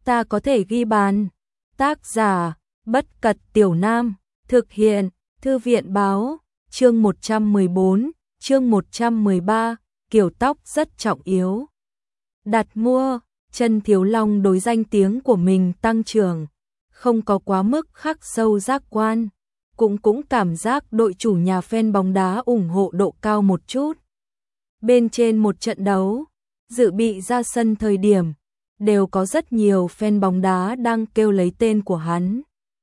ta có thể ghi bàn. Tác giả, Bất Cật Tiểu Nam, thực hiện, Thư viện báo, chương 114, chương 113, kiểu tóc rất trọng yếu. Đặt mua, Chân Thiếu Long đối danh tiếng của mình tăng trưởng, không có quá mức khắc sâu giác quan, cũng cảm giác đội chủ nhà fan bóng đá ủng hộ độ cao một chút. Bên trên một trận đấu, dự bị ra sân thời điểm, đều có rất nhiều fan bóng đá đang kêu lấy tên của hắn.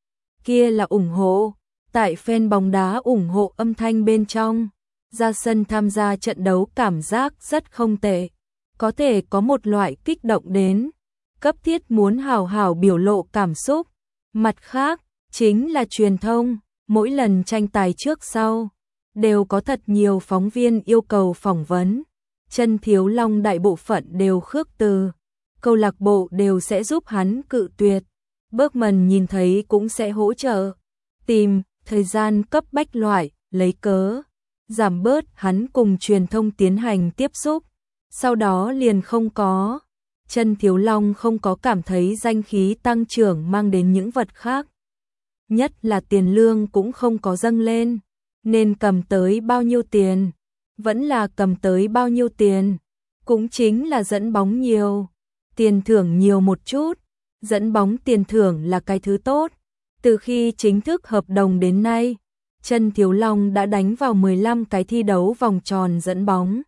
Kia là ủng hộ, tại fan bóng đá ủng hộ âm thanh bên trong, ra sân tham gia trận đấu cảm giác rất không tệ, có thể có một loại kích động đến, cấp thiết muốn hào hào biểu lộ cảm xúc. Mặt khác, chính là truyền thông, mỗi lần tranh tài trước sau, đều có thật nhiều phóng viên yêu cầu phỏng vấn. Chân Thiếu Long đại bộ phận đều khước từ, câu lạc bộ đều sẽ giúp hắn cự tuyệt. Bergman nhìn thấy cũng sẽ hỗ trợ, tìm thời gian cấp bách loại, lấy cớ, giảm bớt hắn cùng truyền thông tiến hành tiếp xúc. Sau đó liền không có. Chân Thiếu Long không có cảm thấy danh khí tăng trưởng mang đến những vật khác. Nhất là tiền lương cũng không có dâng lên, nên cầm tới bao nhiêu tiền, vẫn là cầm tới bao nhiêu tiền, cũng chính là dẫn bóng nhiều, tiền thưởng nhiều một chút, dẫn bóng tiền thưởng là cái thứ tốt. Từ khi chính thức hợp đồng đến nay, Chân Thiếu Long đã đánh vào 15 cái thi đấu vòng tròn dẫn bóng.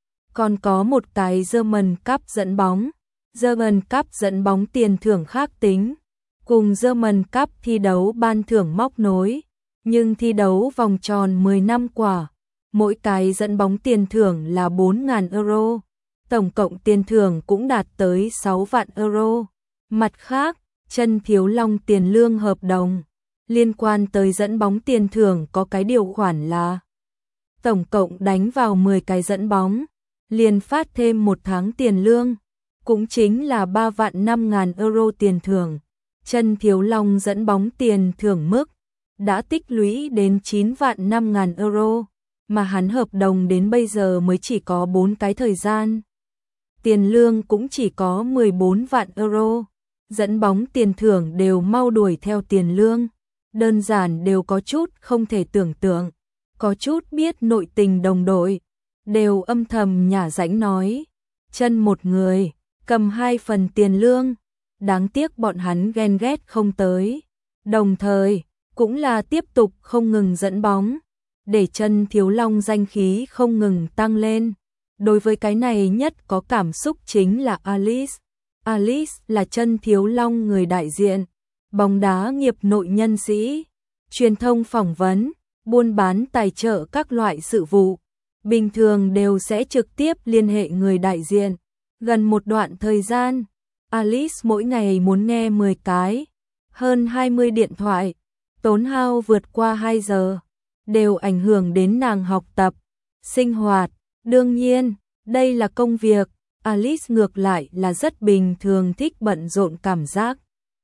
Còn có một cái German Cup dẫn bóng. German Cup dẫn bóng tiền thưởng khác tính, cùng German Cup thi đấu ban thưởng móc nối, nhưng thi đấu vòng tròn 10 năm quả, mỗi cái dẫn bóng tiền thưởng là 4.000 euro, tổng cộng tiền thưởng cũng đạt tới 6 vạn euro. Mặt khác, Chân Thiếu Long tiền lương hợp đồng, liên quan tới dẫn bóng tiền thưởng có cái điều khoản là tổng cộng đánh vào 10 cái dẫn bóng, liền phát thêm một tháng tiền lương, cũng chính là 3 vạn 5.000 euro tiền thưởng. Chân Thiếu Long dẫn bóng tiền thưởng mức đã tích lũy đến 9 vạn 5.000 euro, mà hắn hợp đồng đến bây giờ mới chỉ có 4 cái thời gian. Tiền lương cũng chỉ có 14 vạn euro, dẫn bóng tiền thưởng đều mau đuổi theo tiền lương, đơn giản đều có chút không thể tưởng tượng. Có chút biết nội tình đồng đội, đều âm thầm nhả rãnh nói, Chân một người cầm 2 phần tiền lương, đáng tiếc bọn hắn ghen ghét không tới. Đồng thời, cũng là tiếp tục không ngừng dẫn bóng, để Chân Thiếu Long danh khí không ngừng tăng lên. Đối với cái này nhất có cảm xúc chính là Alice. Alice là Chân Thiếu Long người đại diện, bóng đá nghiệp nội nhân sĩ, truyền thông phỏng vấn, buôn bán tài trợ các loại sự vụ. Bình thường đều sẽ trực tiếp liên hệ người đại diện. Gần một đoạn thời gian, Alice mỗi ngày muốn nghe 10 cái, hơn 20 điện thoại, tốn hao vượt qua 2 giờ, đều ảnh hưởng đến nàng học tập, sinh hoạt. Đương nhiên, đây là công việc, Alice ngược lại là rất bình thường thích bận rộn cảm giác.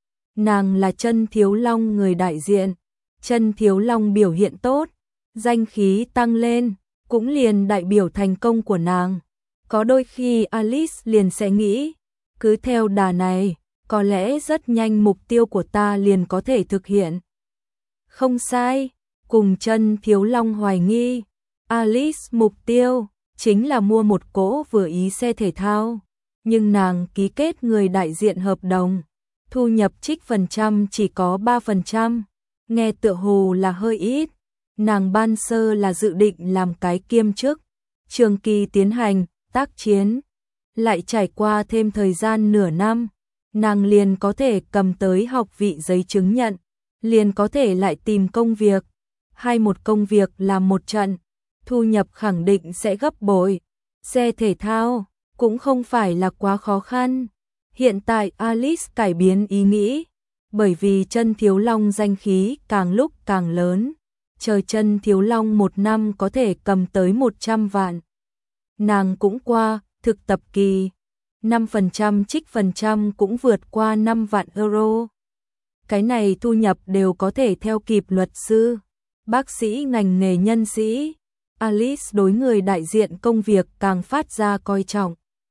Nàng là Chân Thiếu Long người đại diện, Chân Thiếu Long biểu hiện tốt, danh khí tăng lên, cũng liền đại biểu thành công của nàng. Có đôi khi Alice liền sẽ nghĩ, cứ theo đà này, có lẽ rất nhanh mục tiêu của ta liền có thể thực hiện. Không sai, cùng Chân Thiếu Long hoài nghi, Alice mục tiêu chính là mua một cỗ vừa ý xe thể thao, nhưng nàng ký kết người đại diện hợp đồng, thu nhập trích phần trăm chỉ có 3%, nghe tựa hồ là hơi ít. Nàng ban sơ là dự định làm cái kiêm chức, trường kỳ tiến hành, tác chiến, lại trải qua thêm thời gian nửa năm, nàng liền có thể cầm tới học vị giấy chứng nhận, liền có thể lại tìm công việc, hay một công việc làm một trận, thu nhập khẳng định sẽ gấp bội. Xe thể thao cũng không phải là quá khó khăn. Hiện tại Alice cải biến ý nghĩ, bởi vì Chân Thiếu Long danh khí càng lúc càng lớn. Chờ Chân Thiếu Long một năm có thể cầm tới 100 vạn. Nàng cũng qua thực tập kỳ, 5% trích phần trăm cũng vượt qua 5 vạn euro. Cái này thu nhập đều có thể theo kịp luật sư, bác sĩ ngành nghề nhân sĩ. Alice đối người đại diện công việc càng phát ra coi trọng.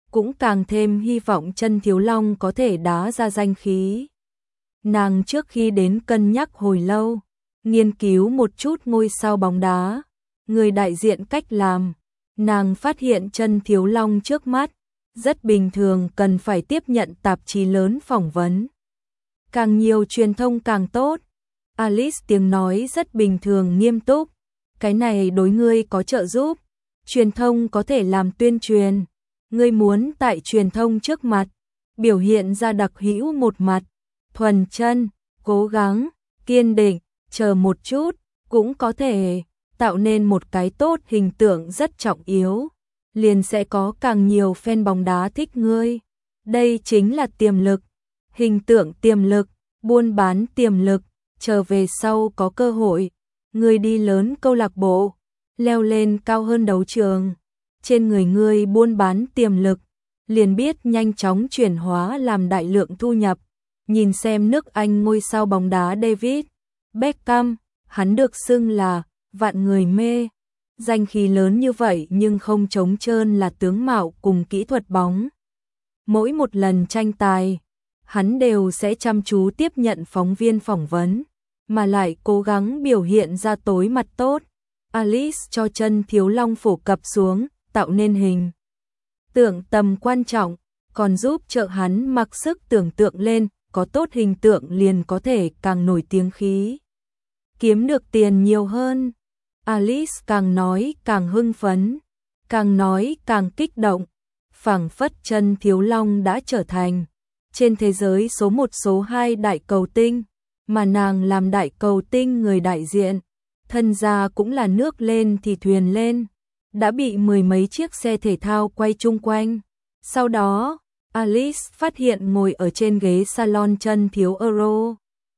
cũng càng thêm hy vọng Chân Thiếu Long có thể đá ra danh khí. Nàng trước khi đến cân nhắc hồi lâu, nghiên cứu một chút ngôi sao bóng đá, người đại diện cách làm, nàng phát hiện Chân Thiếu Long trước mắt, rất bình thường cần phải tiếp nhận tạp chí lớn phỏng vấn. Càng nhiều truyền thông càng tốt. Alice tiếng nói rất bình thường nghiêm túc, cái này đối ngươi có trợ giúp, truyền thông có thể làm tuyên truyền, ngươi muốn tại truyền thông trước mặt, biểu hiện ra đặc hữu một mặt, thuần chân, cố gắng, kiên định, chờ một chút, cũng có thể tạo nên một cái tốt hình tượng rất trọng yếu, liền sẽ có càng nhiều fan bóng đá thích ngươi. Đây chính là tiềm lực, hình tượng tiềm lực, buôn bán tiềm lực, chờ về sau có cơ hội, ngươi đi lớn câu lạc bộ, leo lên cao hơn đấu trường, trên người ngươi buôn bán tiềm lực, liền biết nhanh chóng chuyển hóa làm đại lượng thu nhập. Nhìn xem nước Anh ngôi sao bóng đá David Beckham, hắn được xưng là vạn người mê, danh khí lớn như vậy nhưng không trống trơn là tướng mạo cùng kỹ thuật bóng. Mỗi một lần tranh tài, hắn đều sẽ chăm chú tiếp nhận phóng viên phỏng vấn, mà lại cố gắng biểu hiện ra tối mặt tốt. Alice cho Chân Thiếu Long phổ cập xuống, tạo nên hình tượng tầm quan trọng, còn giúp trợ hắn mặc sức tưởng tượng lên, có tốt hình tượng liền có thể càng nổi tiếng khí, kiếm được tiền nhiều hơn. Alice càng nói càng hưng phấn, càng nói càng kích động, phảng phất Chân Thiếu Long đã trở thành trên thế giới số 1 số 2 đại cầu tinh, mà nàng làm đại cầu tinh người đại diện, thân gia cũng là nước lên thì thuyền lên, đã bị mười mấy chiếc xe thể thao quay chung quanh. Sau đó, Alice phát hiện ngồi ở trên ghế salon Chân Thiếu Euro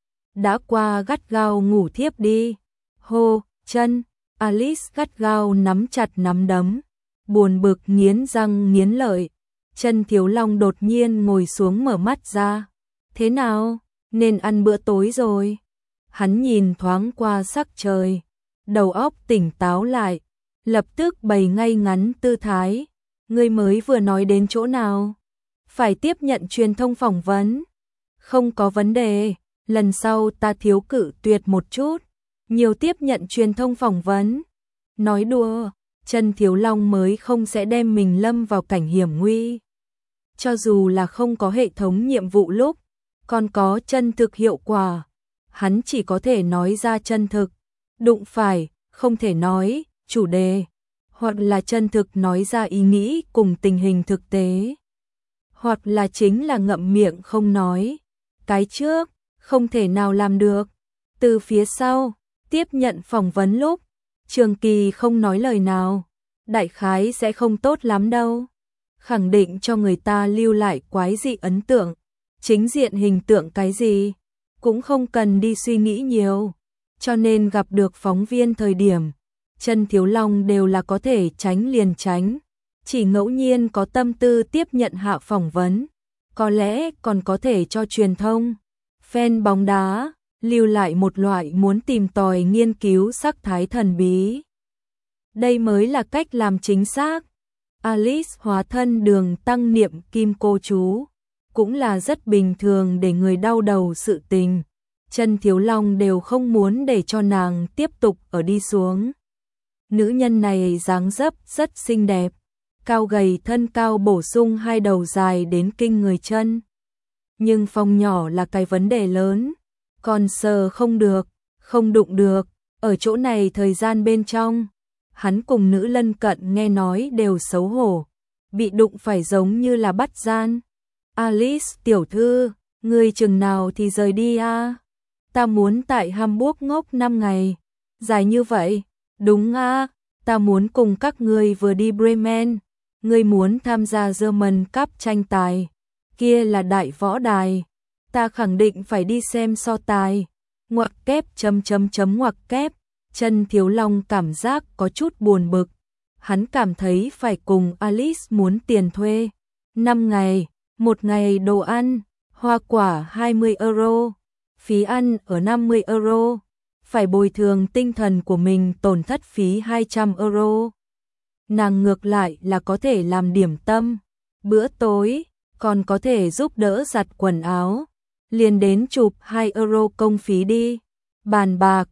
đã qua gắt gao ngủ thiếp đi. Hô, Chân, Alice gắt gao nắm chặt nắm đấm, buồn bực nghiến răng nghiến lợi. Chân Thiếu Long đột nhiên ngồi xuống mở mắt ra. Thế nào, nên ăn bữa tối rồi. Hắn nhìn thoáng qua sắc trời, đầu óc tỉnh táo lại, lập tức bày ngay ngắn tư thái. Ngươi mới vừa nói đến chỗ nào? Phải tiếp nhận truyền thông phỏng vấn. Không có vấn đề, lần sau ta thiếu cự tuyệt một chút, nhiều tiếp nhận truyền thông phỏng vấn. Nói đùa, Chân Thiếu Long mới không sẽ đem mình lâm vào cảnh hiểm nguy. Cho dù là không có hệ thống nhiệm vụ lúc, còn có chân thực hiệu quả, hắn chỉ có thể nói ra chân thực, đụng phải, không thể nói, chủ đề, hoặc là chân thực nói ra ý nghĩ cùng tình hình thực tế, hoặc là chính là ngậm miệng không nói. Cái trước, không thể nào làm được. Từ phía sau, tiếp nhận phỏng vấn lúc, Trường Kỳ không nói lời nào, đại khái sẽ không tốt lắm đâu. Khẳng định cho người ta lưu lại quái dị ấn tượng, chính diện hình tượng cái gì, cũng không cần đi suy nghĩ nhiều. Cho nên gặp được phóng viên thời điểm, Chân Thiếu Long đều là có thể tránh liền tránh, chỉ ngẫu nhiên có tâm tư tiếp nhận hạ phỏng vấn, có lẽ còn có thể cho truyền thông, fan bóng đá, lưu lại một loại muốn tìm tòi nghiên cứu sắc thái thần bí. Đây mới là cách làm chính xác. Alice hóa thân Đường Tăng niệm kim cô chú, cũng là rất bình thường để người đau đầu sự tình. Chân Thiếu Long đều không muốn để cho nàng tiếp tục ở đi xuống. Nữ nhân này dáng dấp rất xinh đẹp, cao gầy thân cao bổ sung hai đầu dài đến kinh người chân. Nhưng phòng nhỏ là cái vấn đề lớn, còn sờ không được, không đụng được, ở chỗ này thời gian bên trong. Hắn cùng nữ lân cận nghe nói đều xấu hổ, bị đụng phải giống như là bắt gian. Alice tiểu thư, ngươi chừng nào thì rời đi a? Ta muốn tại Hamburg ngốc 5 ngày. Dài như vậy? Đúng a, ta muốn cùng các ngươi vừa đi Bremen. Ngươi muốn tham gia German Cup tranh tài. Kia là đại võ đài. Ta khẳng định phải đi xem so tài. Ngoặc kép ngoặc kép. Chân Thiếu Long cảm giác có chút buồn bực. Hắn cảm thấy phải cùng Alice muốn tiền thuê. 5 ngày, 1 ngày đồ ăn, hoa quả 20 euro, phí ăn ở 50 euro, phải bồi thường tinh thần của mình tổn thất phí 200 euro. Nàng ngược lại là có thể làm điểm tâm, Bữa tối, còn có thể giúp đỡ giặt quần áo. Liền đến chụp 2 euro công phí đi. Bàn bạc,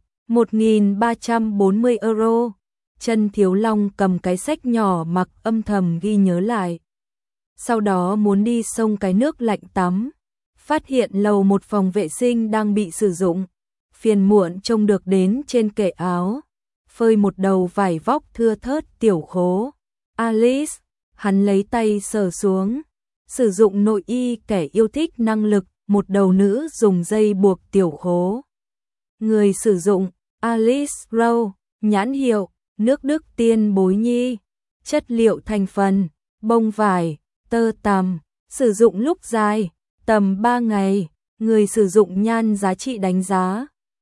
1.340 euro. Chân Thiếu Long cầm cái xách nhỏ mặc âm thầm ghi nhớ lại. Sau đó muốn đi xông cái nước lạnh tắm. Phát hiện lầu một phòng vệ sinh đang bị sử dụng. Phiền muộn trông được đến trên kệ áo. Phơi một đầu vải vóc thưa thớt tiểu khố. Alice, hắn lấy tay sờ xuống. Sử dụng nội y kẻ yêu thích năng lực, một đầu nữ dùng dây buộc tiểu khố. Người sử dụng, Alice Rowe, nhãn hiệu, nước Đức Tiên Bối Nhi. Chất liệu thành phần, bông vải, tơ tằm, sử dụng lúc dài, tầm 3 ngày. Người sử dụng nhan giá trị đánh giá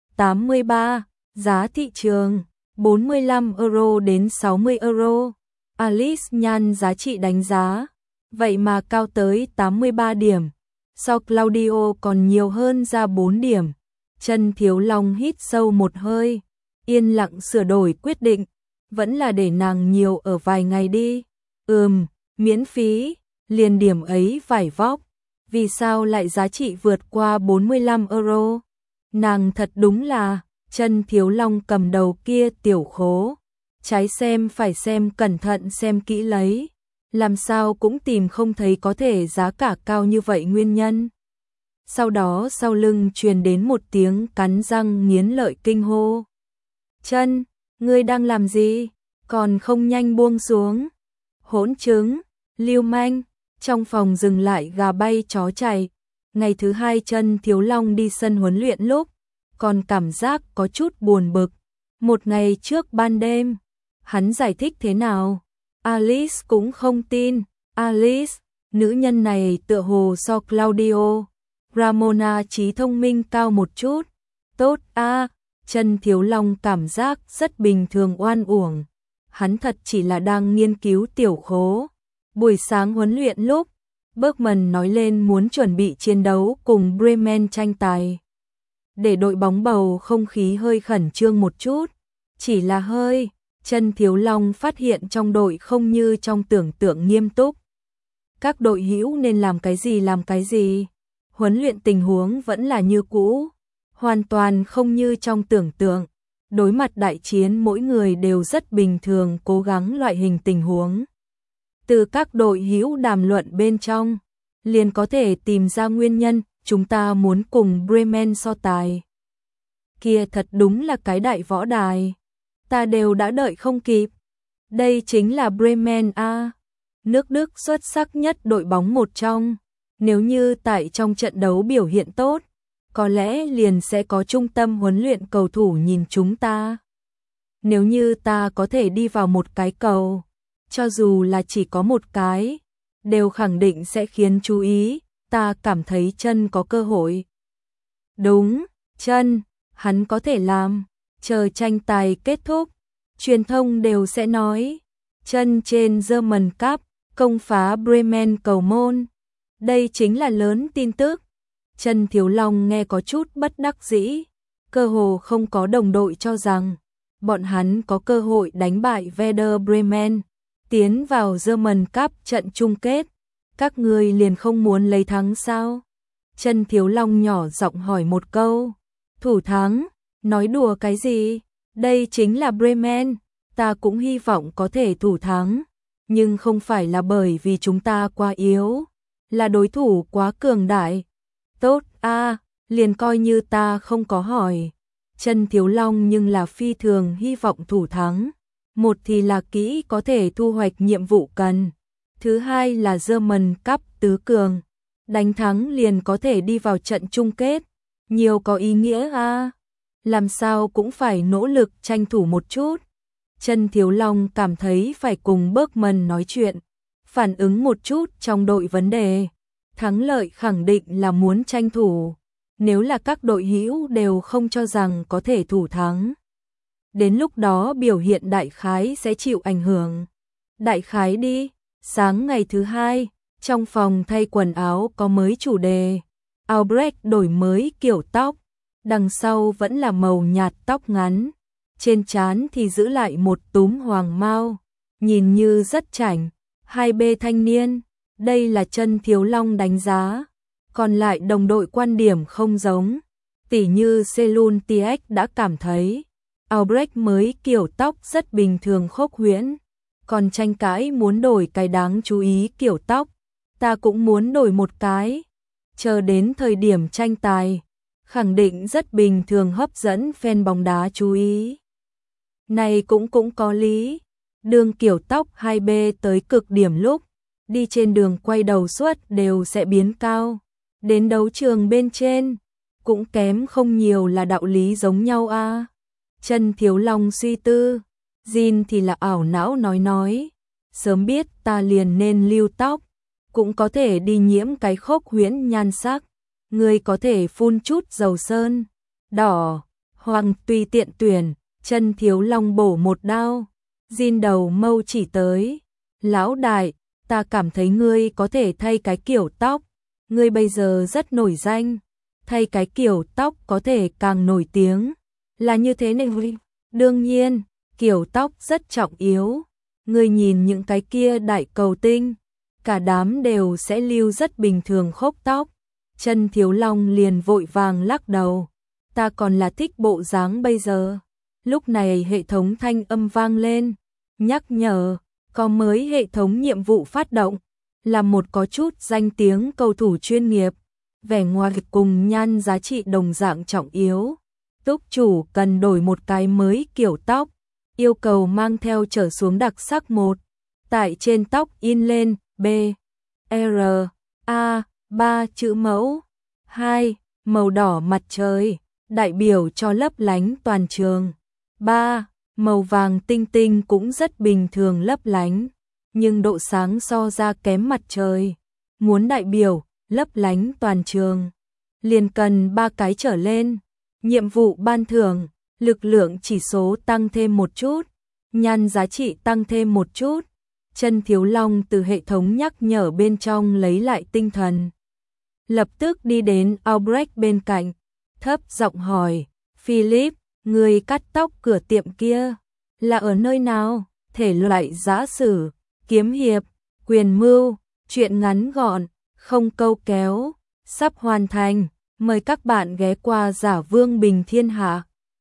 83, giá thị trường 45 euro đến 60 euro. Alice nhan giá trị đánh giá, vậy mà cao tới 83 điểm, so Claudio còn nhiều hơn ra 4 điểm. Chân Thiếu Long hít sâu một hơi, yên lặng sửa đổi quyết định, vẫn là để nàng nhiều ở vài ngày đi. Miễn phí, liền điểm ấy vải vóc, vì sao lại giá trị vượt qua 45 euro? Nàng thật đúng là, Chân Thiếu Long cầm đầu kia tiểu khố. Trái xem phải xem cẩn thận xem kỹ lấy, làm sao cũng tìm không thấy có thể giá cả cao như vậy nguyên nhân. Sau đó sau lưng truyền đến một tiếng cắn răng nghiến lợi kinh hô. Chân, ngươi đang làm gì? Còn không nhanh buông xuống. Hỗn trứng, lưu manh, trong phòng dừng lại gà bay chó chạy. Ngày thứ hai Chân Thiếu Long đi sân huấn luyện lúc, còn cảm giác có chút buồn bực. Một ngày trước ban đêm, hắn giải thích thế nào? Alice cũng không tin. Alice, nữ nhân này tựa hồ so Claudio, Ramona trí thông minh cao một chút. Tốt a, Chân Thiếu Long cảm giác rất bình thường oan uổng. Hắn thật chỉ là đang nghiên cứu tiểu khố. Buổi sáng huấn luyện lúc, Bergman nói lên muốn chuẩn bị chiến đấu cùng Bremen tranh tài. Để đội bóng bầu không khí hơi khẩn trương một chút, chỉ là hơi. Chân Thiếu Long phát hiện trong đội không như trong tưởng tượng nghiêm túc. Các đội hữu nên làm cái gì. Huấn luyện tình huống vẫn là như cũ, hoàn toàn không như trong tưởng tượng. Đối mặt đại chiến mỗi người đều rất bình thường cố gắng loại hình tình huống. Từ các đội hữu đàm luận bên trong, liền có thể tìm ra nguyên nhân chúng ta muốn cùng Bremen so tài. Kia thật đúng là cái đại võ đài. Ta đều đã đợi không kịp. Đây chính là Bremen a, nước Đức xuất sắc nhất đội bóng một trong. Nếu như tại trong trận đấu biểu hiện tốt, có lẽ liền sẽ có trung tâm huấn luyện cầu thủ nhìn chúng ta. Nếu như ta có thể đi vào một cái cầu, cho dù là chỉ có một cái, đều khẳng định sẽ khiến chú ý. Ta cảm thấy Chân có cơ hội. Đúng, Chân, hắn có thể làm. Chờ tranh tài kết thúc, truyền thông đều sẽ nói Chân trên German Cup công phá Bremen cầu môn. Đây chính là lớn tin tức. Chân Thiếu Long nghe có chút bất đắc dĩ, cơ hồ không có đồng đội cho rằng bọn hắn có cơ hội đánh bại Werder Bremen, tiến vào German Cup trận chung kết. Các ngươi liền không muốn lấy thắng sao? Chân Thiếu Long nhỏ giọng hỏi một câu. Thủ thắng? Nói đùa cái gì? Đây chính là Bremen, ta cũng hy vọng có thể thủ thắng, nhưng không phải là bởi vì chúng ta quá yếu, là đối thủ quá cường đại. Tốt a, liền coi như ta không có hỏi. Chân Thiếu Long nhưng là phi thường hy vọng thủ thắng. Một thì là kỹ có thể thu hoạch nhiệm vụ cần. Thứ hai là German Cup tứ cường. Đánh thắng liền có thể đi vào trận chung kết. Nhiều có ý nghĩa a. Làm sao cũng phải nỗ lực tranh thủ một chút. Chân Thiếu Long cảm thấy phải cùng Bergman nói chuyện, phản ứng một chút trong đội vấn đề. Thắng lợi khẳng định là muốn tranh thủ. Nếu là các đội hữu đều không cho rằng có thể thủ thắng, đến lúc đó biểu hiện đại khái sẽ chịu ảnh hưởng. Đại khái đi. Sáng ngày thứ hai, trong phòng thay quần áo có mới chủ đề. Albrecht đổi mới kiểu tóc, đằng sau vẫn là màu nhạt tóc ngắn, trên trán thì giữ lại một túm hoàng mao, nhìn như rất chảnh. 2B thanh niên, Đây là Chân Thiếu Long đánh giá, còn lại đồng đội quan điểm không giống. Tỉ như Selun TX đã cảm thấy Albrecht mới kiểu tóc rất bình thường khốc huyễn, còn tranh cãi muốn đổi cái đáng chú ý kiểu tóc, ta cũng muốn đổi một cái, chờ đến thời điểm tranh tài, khẳng định rất bình thường hấp dẫn fan bóng đá chú ý. Này cũng có lý, đường kiểu tóc 2B tới cực điểm lúc, đi trên đường quay đầu suốt đều sẽ biến cao, đến đấu trường bên trên, cũng kém không nhiều là đạo lý giống nhau a. Chân Thiếu Long suy tư, Jin thì là ảo não nói, sớm biết ta liền nên lưu tóc, cũng có thể đi nhiễm cái khốc huyễn nhan sắc, người có thể phun chút dầu sơn, đỏ, hoàng tùy tiện tuyển. Chân Thiếu Long bổ một đao, Jin đầu mâu chỉ tới, lão đại, ta cảm thấy ngươi có thể thay cái kiểu tóc, ngươi bây giờ rất nổi danh, thay cái kiểu tóc có thể càng nổi tiếng, là như thế này. Đương nhiên, kiểu tóc rất trọng yếu, ngươi nhìn những cái kia đại cầu tinh, cả đám đều sẽ lưu rất bình thường khốc tóc. Chân Thiếu Long liền vội vàng lắc đầu, ta còn là thích bộ dáng bây giờ. Lúc này hệ thống thanh âm vang lên, nhắc nhở, có mới hệ thống nhiệm vụ phát động, là một có chút danh tiếng cầu thủ chuyên nghiệp, vẻ ngoài cùng nhan giá trị đồng dạng trọng yếu. Túc chủ cần đổi một cái mới kiểu tóc, yêu cầu mang theo trở xuống đặc sắc 1. Tại trên tóc in lên B, R, A, 3 chữ mẫu. 2. Màu đỏ mặt trời, đại biểu cho lấp lánh toàn trường. 3. Màu vàng tinh tinh cũng rất bình thường lấp lánh, nhưng độ sáng so ra kém mặt trời. Muốn đại biểu lấp lánh toàn trường, liền cần 3 cái trở lên. Nhiệm vụ ban thưởng, lực lượng chỉ số tăng thêm một chút, nhan giá trị tăng thêm một chút. Chân Thiếu Long từ hệ thống nhắc nhở bên trong lấy lại tinh thần, lập tức đi đến Albrecht bên cạnh, thấp giọng hỏi, Philip, người cắt tóc cửa tiệm kia, là ở nơi nào? Thể loại giã sử, kiếm hiệp, quyền mưu, truyện ngắn gọn, không câu kéo, sắp hoàn thành, mời các bạn ghé qua Giả Vương Bình Thiên Hạ.